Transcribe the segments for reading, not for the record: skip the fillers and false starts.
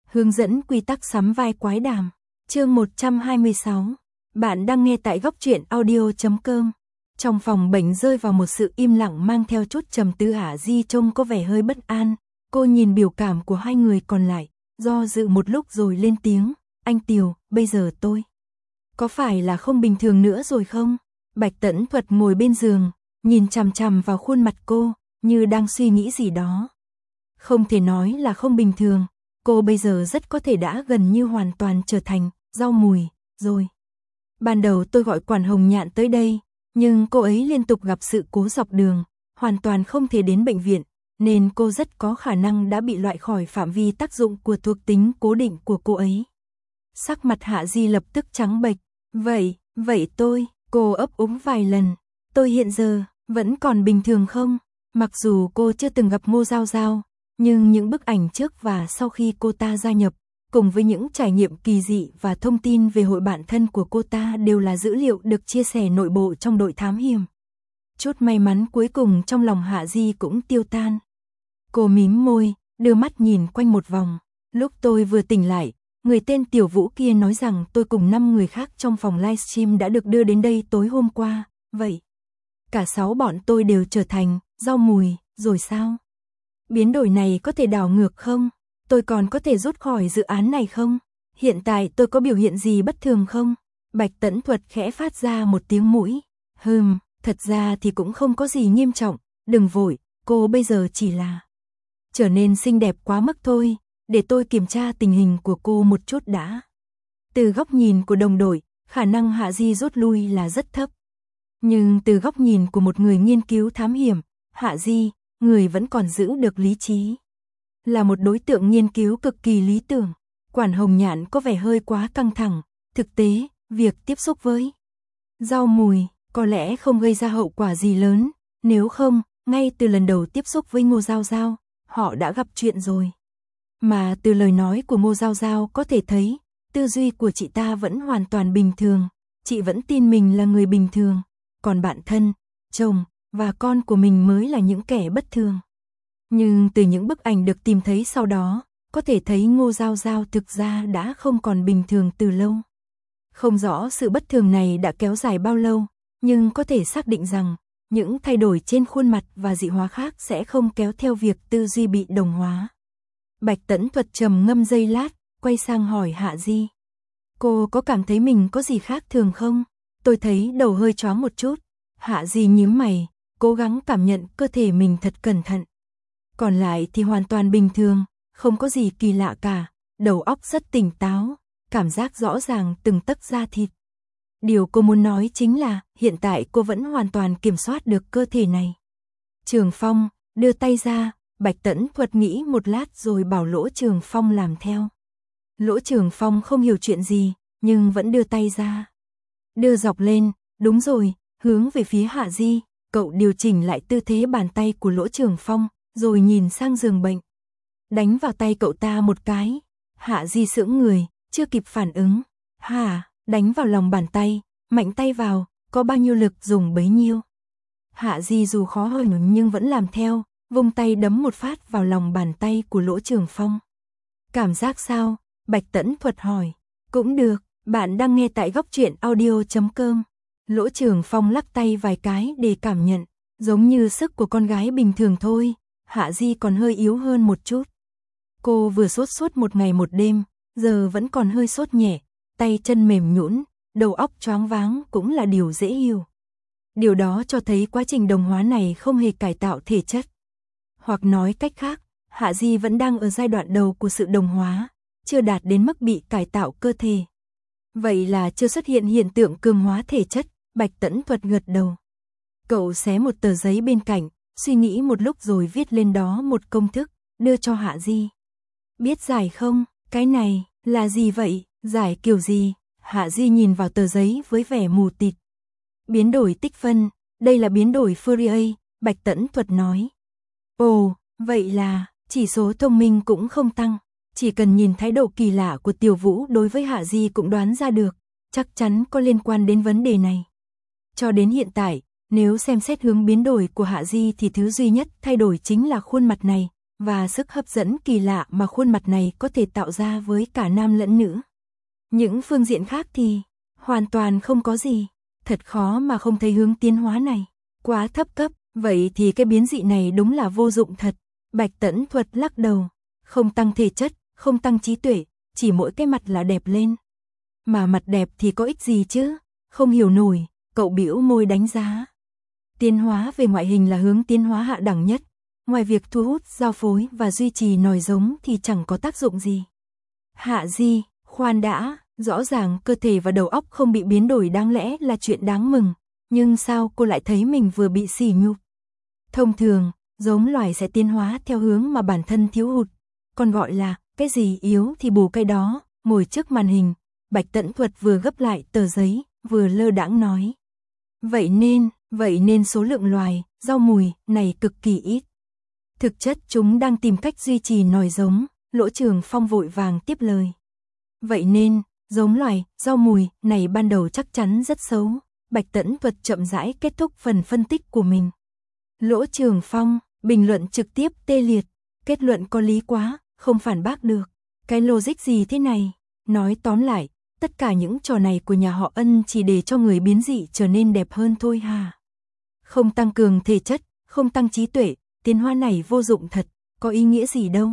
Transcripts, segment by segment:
Hướng dẫn quy tắc sắm vai quái đàm. Chương 126. Bạn đang nghe tại góc truyện audio.com. Trong phòng bệnh rơi vào một sự im lặng mang theo chút trầm tư. Hạ Di trông có vẻ hơi bất an. Cô nhìn biểu cảm của hai người còn lại, do dự một lúc rồi lên tiếng. Anh Tiều, bây giờ tôi có phải là không bình thường nữa rồi không? Bạch Tẫn Thuật ngồi bên giường, nhìn chằm chằm vào khuôn mặt cô, như đang suy nghĩ gì đó. Không thể nói là không bình thường, cô bây giờ rất có thể đã gần như hoàn toàn trở thành rau mùi rồi. Ban đầu tôi gọi quản Hồng Nhạn tới đây, nhưng cô ấy liên tục gặp sự cố dọc đường, hoàn toàn không thể đến bệnh viện, nên cô rất có khả năng đã bị loại khỏi phạm vi tác dụng của thuộc tính cố định của cô ấy. Sắc mặt Hạ Di lập tức trắng bệch. Vậy cô ấp úng vài lần. Tôi hiện giờ vẫn còn bình thường không? Mặc dù cô chưa từng gặp Ngô Giao Giao, nhưng những bức ảnh trước và sau khi cô ta gia nhập, cùng với những trải nghiệm kỳ dị và thông tin về hội bạn thân của cô ta đều là dữ liệu được chia sẻ nội bộ trong đội thám hiểm. Chút may mắn cuối cùng trong lòng Hạ Di cũng tiêu tan. Cô mím môi, đưa mắt nhìn quanh một vòng. Lúc tôi vừa tỉnh lại, người tên Tiểu Vũ kia nói rằng tôi cùng 5 người khác trong phòng livestream đã được đưa đến đây tối hôm qua. Vậy, cả 6 bọn tôi đều trở thành rau mùi, rồi sao? Biến đổi này có thể đảo ngược không? Tôi còn có thể rút khỏi dự án này không? Hiện tại tôi có biểu hiện gì bất thường không? Bạch Tẫn Thuật khẽ phát ra một tiếng mũi. Thật ra thì cũng không có gì nghiêm trọng, đừng vội, cô bây giờ chỉ là trở nên xinh đẹp quá mức thôi, để tôi kiểm tra tình hình của cô một chút đã. Từ góc nhìn của đồng đội, khả năng Hạ Di rút lui là rất thấp. Nhưng từ góc nhìn của một người nghiên cứu thám hiểm, Hạ Di, người vẫn còn giữ được lý trí. Là một đối tượng nghiên cứu cực kỳ lý tưởng, quản Hồng Nhạn có vẻ hơi quá căng thẳng. Thực tế, việc tiếp xúc với rau mùi có lẽ không gây ra hậu quả gì lớn, nếu không, ngay từ lần đầu tiếp xúc với Ngô Giao Giao, họ đã gặp chuyện rồi. Mà từ lời nói của Ngô Giao Giao có thể thấy, tư duy của chị ta vẫn hoàn toàn bình thường, chị vẫn tin mình là người bình thường, còn bạn thân, chồng và con của mình mới là những kẻ bất thường. Nhưng từ những bức ảnh được tìm thấy sau đó, có thể thấy Ngô Giao Giao thực ra đã không còn bình thường từ lâu. Không rõ sự bất thường này đã kéo dài bao lâu, nhưng có thể xác định rằng, những thay đổi trên khuôn mặt và dị hóa khác sẽ không kéo theo việc tư duy bị đồng hóa. Bạch Tẫn Thuật trầm ngâm giây lát, quay sang hỏi Hạ Di. Cô có cảm thấy mình có gì khác thường không? Tôi thấy đầu hơi choáng một chút. Hạ Di nhíu mày, cố gắng cảm nhận cơ thể mình thật cẩn thận. Còn lại thì hoàn toàn bình thường, không có gì kỳ lạ cả, đầu óc rất tỉnh táo, cảm giác rõ ràng từng tấc da thịt. Điều cô muốn nói chính là, hiện tại cô vẫn hoàn toàn kiểm soát được cơ thể này. Trường Phong, đưa tay ra, Bạch Tẫn Thuật nghĩ một lát rồi bảo Lỗ Trường Phong làm theo. Lỗ Trường Phong không hiểu chuyện gì, nhưng vẫn đưa tay ra. Đưa dọc lên, đúng rồi, hướng về phía Hạ Di, cậu điều chỉnh lại tư thế bàn tay của Lỗ Trường Phong, rồi nhìn sang giường bệnh. Đánh vào tay cậu ta một cái. Hạ Di sững người, chưa kịp phản ứng. Đánh vào lòng bàn tay, mạnh tay vào, có bao nhiêu lực dùng bấy nhiêu. Hạ Di dù khó hơi nhưng vẫn làm theo, vung tay đấm một phát vào lòng bàn tay của Lỗ Trường Phong. Cảm giác sao? Bạch Tẫn Thuật hỏi. Cũng được, bạn đang nghe tại góc truyện audio.com. Lỗ Trường Phong lắc tay vài cái để cảm nhận, giống như sức của con gái bình thường thôi. Hạ Di còn hơi yếu hơn một chút. Cô vừa sốt suốt một ngày một đêm, giờ vẫn còn hơi sốt nhẹ, tay chân mềm nhũn, đầu óc choáng váng cũng là điều dễ hiểu. Điều đó cho thấy quá trình đồng hóa này không hề cải tạo thể chất. Hoặc nói cách khác, Hạ Di vẫn đang ở giai đoạn đầu của sự đồng hóa, chưa đạt đến mức bị cải tạo cơ thể. Vậy là chưa xuất hiện hiện tượng cường hóa thể chất, Bạch Tẫn Thuật gật đầu. Cậu xé một tờ giấy bên cạnh, suy nghĩ một lúc rồi viết lên đó một công thức, đưa cho Hạ Di. Biết giải không? Cái này, là gì vậy? Giải kiểu gì? Hạ Di nhìn vào tờ giấy với vẻ mù tịt. Biến đổi tích phân, đây là biến đổi Fourier, Bạch Tẫn Thuật nói. Ồ, vậy là, chỉ số thông minh cũng không tăng. Chỉ cần nhìn thái độ kỳ lạ của Tiểu Vũ đối với Hạ Di cũng đoán ra được, chắc chắn có liên quan đến vấn đề này. Cho đến hiện tại, nếu xem xét hướng biến đổi của Hạ Di thì thứ duy nhất thay đổi chính là khuôn mặt này, và sức hấp dẫn kỳ lạ mà khuôn mặt này có thể tạo ra với cả nam lẫn nữ. Những phương diện khác thì hoàn toàn không có gì, thật khó mà không thấy hướng tiến hóa này quá thấp cấp, vậy thì cái biến dị này đúng là vô dụng thật. Bạch Tẫn Thuật lắc đầu, không tăng thể chất, không tăng trí tuệ, chỉ mỗi cái mặt là đẹp lên. Mà mặt đẹp thì có ích gì chứ? Không hiểu nổi, cậu bĩu môi đánh giá. Tiến hóa về ngoại hình là hướng tiến hóa hạ đẳng nhất, ngoài việc thu hút, giao phối và duy trì nòi giống thì chẳng có tác dụng gì. Hạ Di, khoan đã, rõ ràng cơ thể và đầu óc không bị biến đổi đáng lẽ là chuyện đáng mừng, nhưng sao cô lại thấy mình vừa bị sỉ nhục? Thông thường, giống loài sẽ tiến hóa theo hướng mà bản thân thiếu hụt, còn gọi là cái gì yếu thì bù cái đó. Ngồi trước màn hình, Bạch Tẫn Thuật vừa gấp lại tờ giấy, vừa lơ đãng nói. Vậy nên số lượng loài, rau mùi này cực kỳ ít. Thực chất chúng đang tìm cách duy trì nòi giống, Lỗ Trường Phong vội vàng tiếp lời. Vậy nên, giống loài, rau mùi này ban đầu chắc chắn rất xấu. Bạch Tẫn Thuật chậm rãi kết thúc phần phân tích của mình. Lỗ Trường Phong, bình luận trực tiếp tê liệt, kết luận có lý quá, không phản bác được. Cái logic gì thế này? Nói tóm lại, tất cả những trò này của nhà họ Ân chỉ để cho người biến dị trở nên đẹp hơn thôi hà. Không tăng cường thể chất, không tăng trí tuệ, tiến hóa này vô dụng thật, có ý nghĩa gì đâu.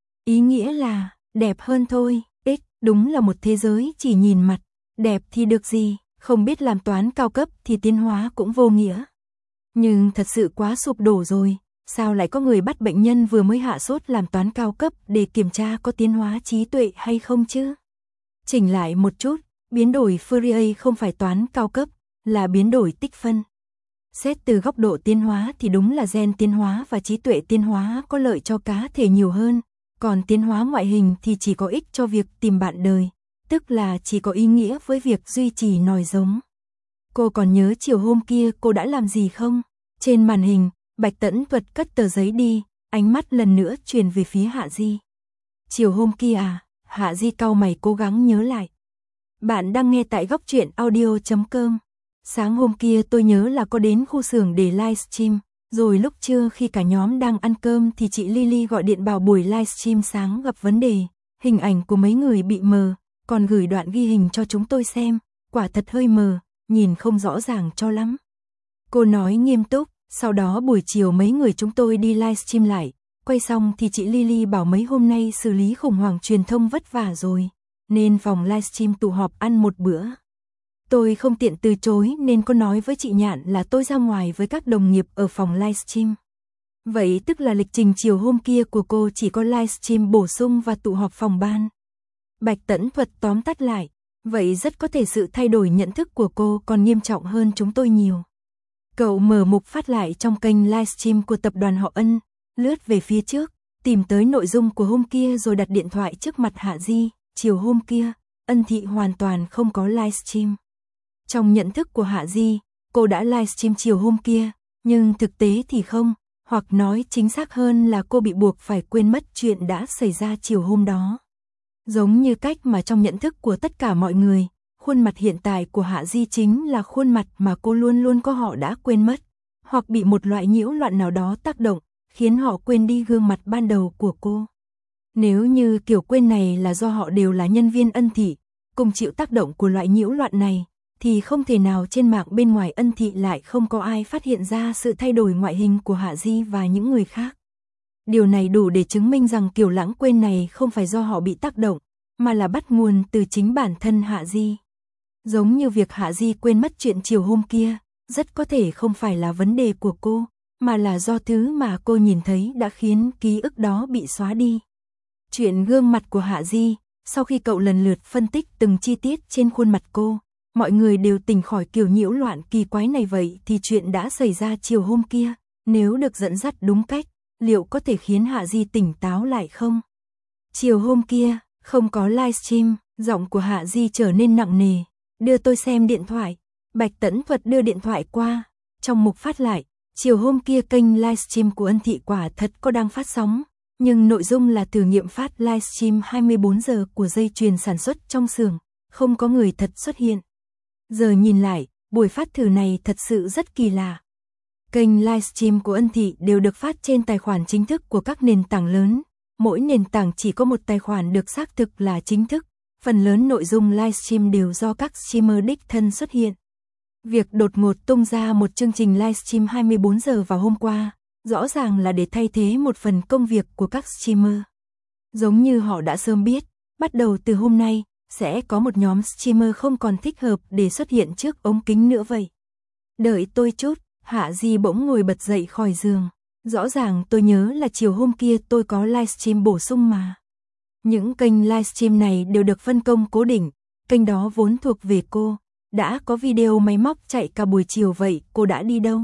Ý nghĩa là, đẹp hơn thôi, đúng là một thế giới chỉ nhìn mặt, đẹp thì được gì, không biết làm toán cao cấp thì tiến hóa cũng vô nghĩa. Nhưng thật sự quá sụp đổ rồi, sao lại có người bắt bệnh nhân vừa mới hạ sốt làm toán cao cấp để kiểm tra có tiến hóa trí tuệ hay không chứ? Chỉnh lại một chút, biến đổi Fourier không phải toán cao cấp, là biến đổi tích phân. Xét từ góc độ tiến hóa thì đúng là gen tiến hóa và trí tuệ tiến hóa có lợi cho cá thể nhiều hơn, còn tiến hóa ngoại hình thì chỉ có ích cho việc tìm bạn đời, tức là chỉ có ý nghĩa với việc duy trì nòi giống. Cô còn nhớ chiều hôm kia cô đã làm gì không? Trên màn hình, Bạch Tẫn Thuật cất tờ giấy đi, ánh mắt lần nữa truyền về phía Hạ Di. Chiều hôm kia à? Hạ Di cau mày cố gắng nhớ lại. Bạn đang nghe tại góc truyện audio.com. Sáng hôm kia tôi nhớ là có đến khu xưởng để livestream, rồi lúc trưa khi cả nhóm đang ăn cơm thì chị Lily gọi điện bảo buổi livestream sáng gặp vấn đề, hình ảnh của mấy người bị mờ, còn gửi đoạn ghi hình cho chúng tôi xem, quả thật hơi mờ, nhìn không rõ ràng cho lắm. Cô nói nghiêm túc, sau đó buổi chiều mấy người chúng tôi đi livestream lại, quay xong thì chị Lily bảo mấy hôm nay xử lý khủng hoảng truyền thông vất vả rồi, nên phòng livestream tụ họp ăn một bữa. Tôi không tiện từ chối nên có nói với chị Nhạn là tôi ra ngoài với các đồng nghiệp ở phòng livestream. Vậy tức là lịch trình chiều hôm kia của cô chỉ có livestream bổ sung và tụ họp phòng ban. Bạch Tẫn Thuật tóm tắt lại, vậy rất có thể sự thay đổi nhận thức của cô còn nghiêm trọng hơn chúng tôi nhiều. Cậu mở mục phát lại trong kênh livestream của tập đoàn họ Ân, lướt về phía trước, tìm tới nội dung của hôm kia rồi đặt điện thoại trước mặt Hạ Di. Chiều hôm kia, Ân Thị hoàn toàn không có livestream. Trong nhận thức của Hạ Di, cô đã livestream chiều hôm kia, nhưng thực tế thì không, hoặc nói chính xác hơn là cô bị buộc phải quên mất chuyện đã xảy ra chiều hôm đó. Giống như cách mà trong nhận thức của tất cả mọi người, khuôn mặt hiện tại của Hạ Di chính là khuôn mặt mà cô luôn luôn có họ đã quên mất, hoặc bị một loại nhiễu loạn nào đó tác động, khiến họ quên đi gương mặt ban đầu của cô. Nếu như kiểu quên này là do họ đều là nhân viên Ân Thị, cùng chịu tác động của loại nhiễu loạn này, thì không thể nào trên mạng bên ngoài Ân Thị lại không có ai phát hiện ra sự thay đổi ngoại hình của Hạ Di và những người khác. Điều này đủ để chứng minh rằng kiểu lãng quên này không phải do họ bị tác động, mà là bắt nguồn từ chính bản thân Hạ Di. Giống như việc Hạ Di quên mất chuyện chiều hôm kia, rất có thể không phải là vấn đề của cô, mà là do thứ mà cô nhìn thấy đã khiến ký ức đó bị xóa đi. Chuyện gương mặt của Hạ Di, sau khi cậu lần lượt phân tích từng chi tiết trên khuôn mặt cô, mọi người đều tỉnh khỏi kiểu nhiễu loạn kỳ quái này. Vậy thì chuyện đã xảy ra chiều hôm kia, nếu được dẫn dắt đúng cách, liệu có thể khiến Hạ Di tỉnh táo lại không? Chiều hôm kia, không có livestream, giọng của Hạ Di trở nên nặng nề. Đưa tôi xem điện thoại. Bạch Tẫn Thuật đưa điện thoại qua. Trong mục phát lại, chiều hôm kia kênh livestream của Ân Thị quả thật có đang phát sóng, nhưng nội dung là thử nghiệm phát livestream 24 giờ của dây chuyền sản xuất trong xưởng, không có người thật xuất hiện. Giờ nhìn lại, buổi phát thử này thật sự rất kỳ lạ. Kênh livestream của Ân Thị đều được phát trên tài khoản chính thức của các nền tảng lớn. Mỗi nền tảng chỉ có một tài khoản được xác thực là chính thức. Phần lớn nội dung livestream đều do các streamer đích thân xuất hiện. Việc đột ngột tung ra một chương trình livestream 24 giờ vào hôm qua, rõ ràng là để thay thế một phần công việc của các streamer. Giống như họ đã sớm biết, bắt đầu từ hôm nay, sẽ có một nhóm streamer không còn thích hợp để xuất hiện trước ống kính nữa vậy. Đợi tôi chút, Hạ Di bỗng ngồi bật dậy khỏi giường. Rõ ràng tôi nhớ là chiều hôm kia tôi có livestream bổ sung mà. Những kênh livestream này đều được phân công cố định, kênh đó vốn thuộc về cô. Đã có video máy móc chạy cả buổi chiều vậy, cô đã đi đâu?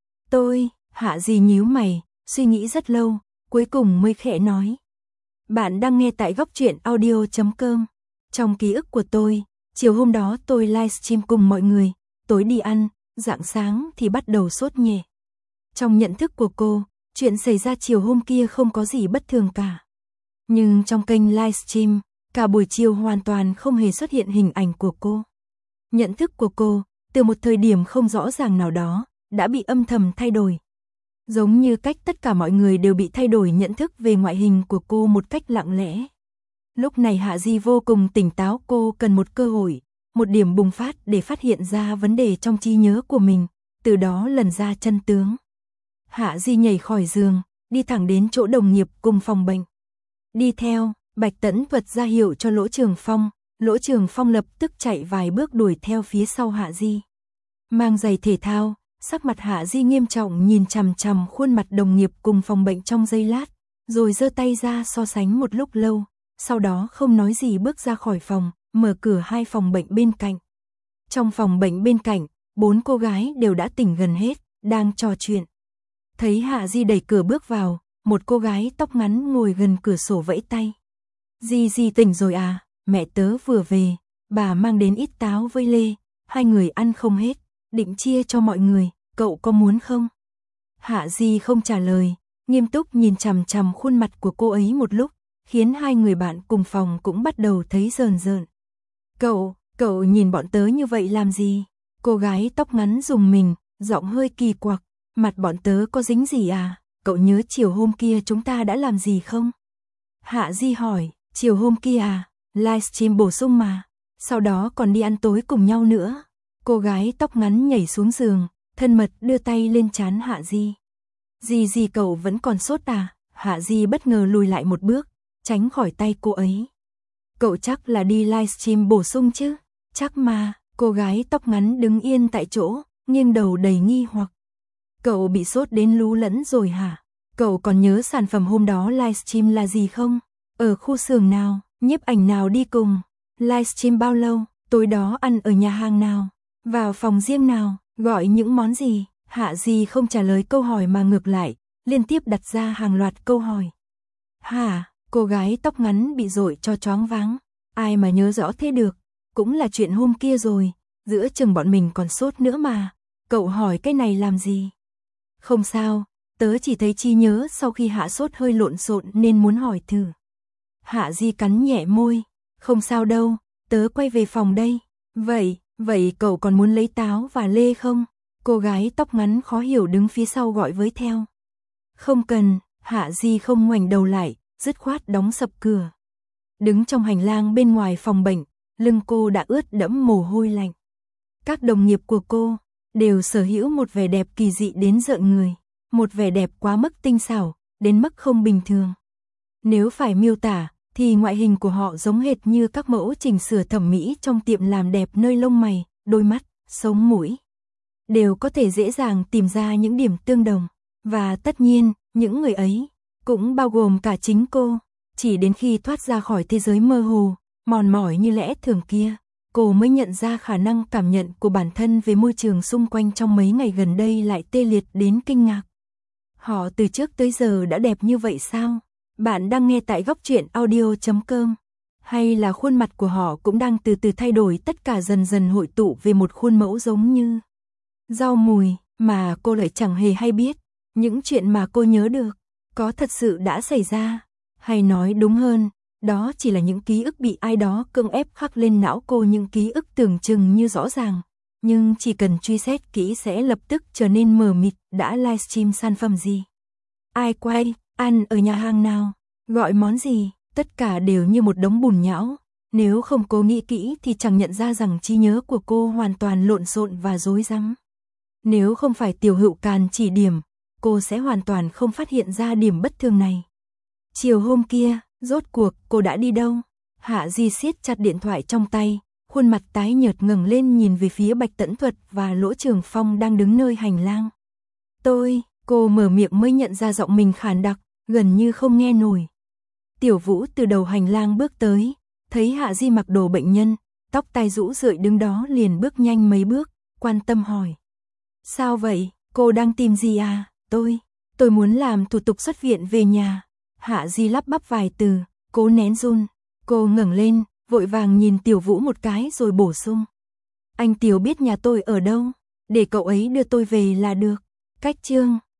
Hạ Di nhíu mày, suy nghĩ rất lâu, cuối cùng mới khẽ nói. Bạn đang nghe tại góc truyện audio.com. Trong ký ức của tôi, chiều hôm đó tôi livestream cùng mọi người, tối đi ăn, rạng sáng thì bắt đầu sốt nhẹ. Trong nhận thức của cô, chuyện xảy ra chiều hôm kia không có gì bất thường cả. Nhưng trong kênh livestream, cả buổi chiều hoàn toàn không hề xuất hiện hình ảnh của cô. Nhận thức của cô, từ một thời điểm không rõ ràng nào đó, đã bị âm thầm thay đổi. Giống như cách tất cả mọi người đều bị thay đổi nhận thức về ngoại hình của cô một cách lặng lẽ. Lúc này Hạ Di vô cùng tỉnh táo, cô cần một cơ hội, một điểm bùng phát để phát hiện ra vấn đề trong trí nhớ của mình, từ đó lần ra chân tướng. Hạ Di nhảy khỏi giường, đi thẳng đến chỗ đồng nghiệp cùng phòng bệnh. Đi theo, Bạch Tẫn thuật ra hiệu cho Lỗ Trường Phong. Lỗ Trường Phong lập tức chạy vài bước đuổi theo phía sau Hạ Di. Mang giày thể thao, sắc mặt Hạ Di nghiêm trọng nhìn chằm chằm khuôn mặt đồng nghiệp cùng phòng bệnh trong giây lát, rồi giơ tay ra so sánh một lúc lâu, sau đó không nói gì bước ra khỏi phòng, mở cửa hai phòng bệnh bên cạnh. Trong phòng bệnh bên cạnh, 4 cô gái đều đã tỉnh gần hết, đang trò chuyện. Thấy Hạ Di đẩy cửa bước vào, một cô gái tóc ngắn ngồi gần cửa sổ vẫy tay. Di tỉnh rồi à? Mẹ tớ vừa về, bà mang đến ít táo với lê, hai người ăn không hết, định chia cho mọi người, cậu có muốn không? Hạ Di không trả lời, nghiêm túc nhìn chằm chằm khuôn mặt của cô ấy một lúc, khiến hai người bạn cùng phòng cũng bắt đầu thấy rờn rợn. Cậu nhìn bọn tớ như vậy làm gì? Cô gái tóc ngắn rùng mình, giọng hơi kỳ quặc, mặt bọn tớ có dính gì à? Cậu nhớ chiều hôm kia chúng ta đã làm gì không? Hạ Di hỏi, chiều hôm kia à? Livestream bổ sung mà, sau đó còn đi ăn tối cùng nhau nữa. Cô gái tóc ngắn nhảy xuống giường, thân mật đưa tay lên trán Hạ Di. Di cậu vẫn còn sốt à? Hạ Di bất ngờ lùi lại một bước, tránh khỏi tay cô ấy. Cậu chắc là đi livestream bổ sung chứ? Chắc mà. Cô gái tóc ngắn đứng yên tại chỗ, nghiêng đầu đầy nghi hoặc. Cậu bị sốt đến lú lẫn rồi hả? Cậu còn nhớ sản phẩm hôm đó livestream là gì không? Ở khu xưởng nào? Nhiếp ảnh nào đi cùng? Livestream bao lâu? Tối đó ăn ở nhà hàng nào? Vào phòng riêng nào? Gọi những món gì? Hạ Di không trả lời câu hỏi mà ngược lại, liên tiếp đặt ra hàng loạt câu hỏi. Hả? Cô gái tóc ngắn bị dội cho choáng váng. Ai mà nhớ rõ thế được? Cũng là chuyện hôm kia rồi, giữa chừng bọn mình còn sốt nữa mà. Cậu hỏi cái này làm gì? Không sao, tớ chỉ thấy trí nhớ sau khi hạ sốt hơi lộn xộn nên muốn hỏi thử. Hạ Di cắn nhẹ môi, không sao đâu, tớ quay về phòng đây. Vậy cậu còn muốn lấy táo và lê không? Cô gái tóc ngắn khó hiểu đứng phía sau gọi với theo. Không cần, Hạ Di không ngoảnh đầu lại, dứt khoát đóng sập cửa. Đứng trong hành lang bên ngoài phòng bệnh, lưng cô đã ướt đẫm mồ hôi lạnh. Các đồng nghiệp của cô đều sở hữu một vẻ đẹp kỳ dị đến rợn người, một vẻ đẹp quá mức tinh xảo, đến mức không bình thường. Nếu phải miêu tả, thì ngoại hình của họ giống hệt như các mẫu chỉnh sửa thẩm mỹ trong tiệm làm đẹp nơi lông mày, đôi mắt, sống mũi. Đều có thể dễ dàng tìm ra những điểm tương đồng. Và tất nhiên, những người ấy cũng bao gồm cả chính cô. Chỉ đến khi thoát ra khỏi thế giới mơ hồ, mòn mỏi như lẽ thường kia, cô mới nhận ra khả năng cảm nhận của bản thân về môi trường xung quanh trong mấy ngày gần đây lại tê liệt đến kinh ngạc. Họ từ trước tới giờ đã đẹp như vậy sao? Bạn đang nghe tại góc truyện audio.com. Hay là khuôn mặt của họ cũng đang từ từ thay đổi, tất cả dần dần hội tụ về một khuôn mẫu giống như rau mùi, mà cô lại chẳng hề hay biết. Những chuyện mà cô nhớ được, có thật sự đã xảy ra, hay nói đúng hơn, đó chỉ là những ký ức bị ai đó cưỡng ép khắc lên não cô, những ký ức tưởng chừng như rõ ràng, nhưng chỉ cần truy xét kỹ sẽ lập tức trở nên mờ mịt. Đã livestream sản phẩm gì? Ai quay, ăn ở nhà hàng nào, gọi món gì, tất cả đều như một đống bùn nhão. Nếu không cố nghĩ kỹ thì chẳng nhận ra rằng trí nhớ của cô hoàn toàn lộn xộn và rối rắm. Nếu không phải Tiểu Hữu Càn chỉ điểm, cô sẽ hoàn toàn không phát hiện ra điểm bất thường này. Chiều hôm kia, rốt cuộc cô đã đi đâu? Hạ Di siết chặt điện thoại trong tay, khuôn mặt tái nhợt ngẩng lên nhìn về phía Bạch Tẫn Thuật và Lỗ Trường Phong đang đứng nơi hành lang. Cô mở miệng mới nhận ra giọng mình khàn đặc, gần như không nghe nổi. Tiểu Vũ từ đầu hành lang bước tới, thấy Hạ Di mặc đồ bệnh nhân, tóc tai rũ rượi đứng đó liền bước nhanh mấy bước, quan tâm hỏi. Sao vậy, cô đang tìm gì à? Tôi muốn làm thủ tục xuất viện về nhà. Hạ Di lắp bắp vài từ, cố nén run. Cô ngẩng lên, vội vàng nhìn Tiểu Vũ một cái rồi bổ sung. Anh Tiểu biết nhà tôi ở đâu, để cậu ấy đưa tôi về là được. Cách chương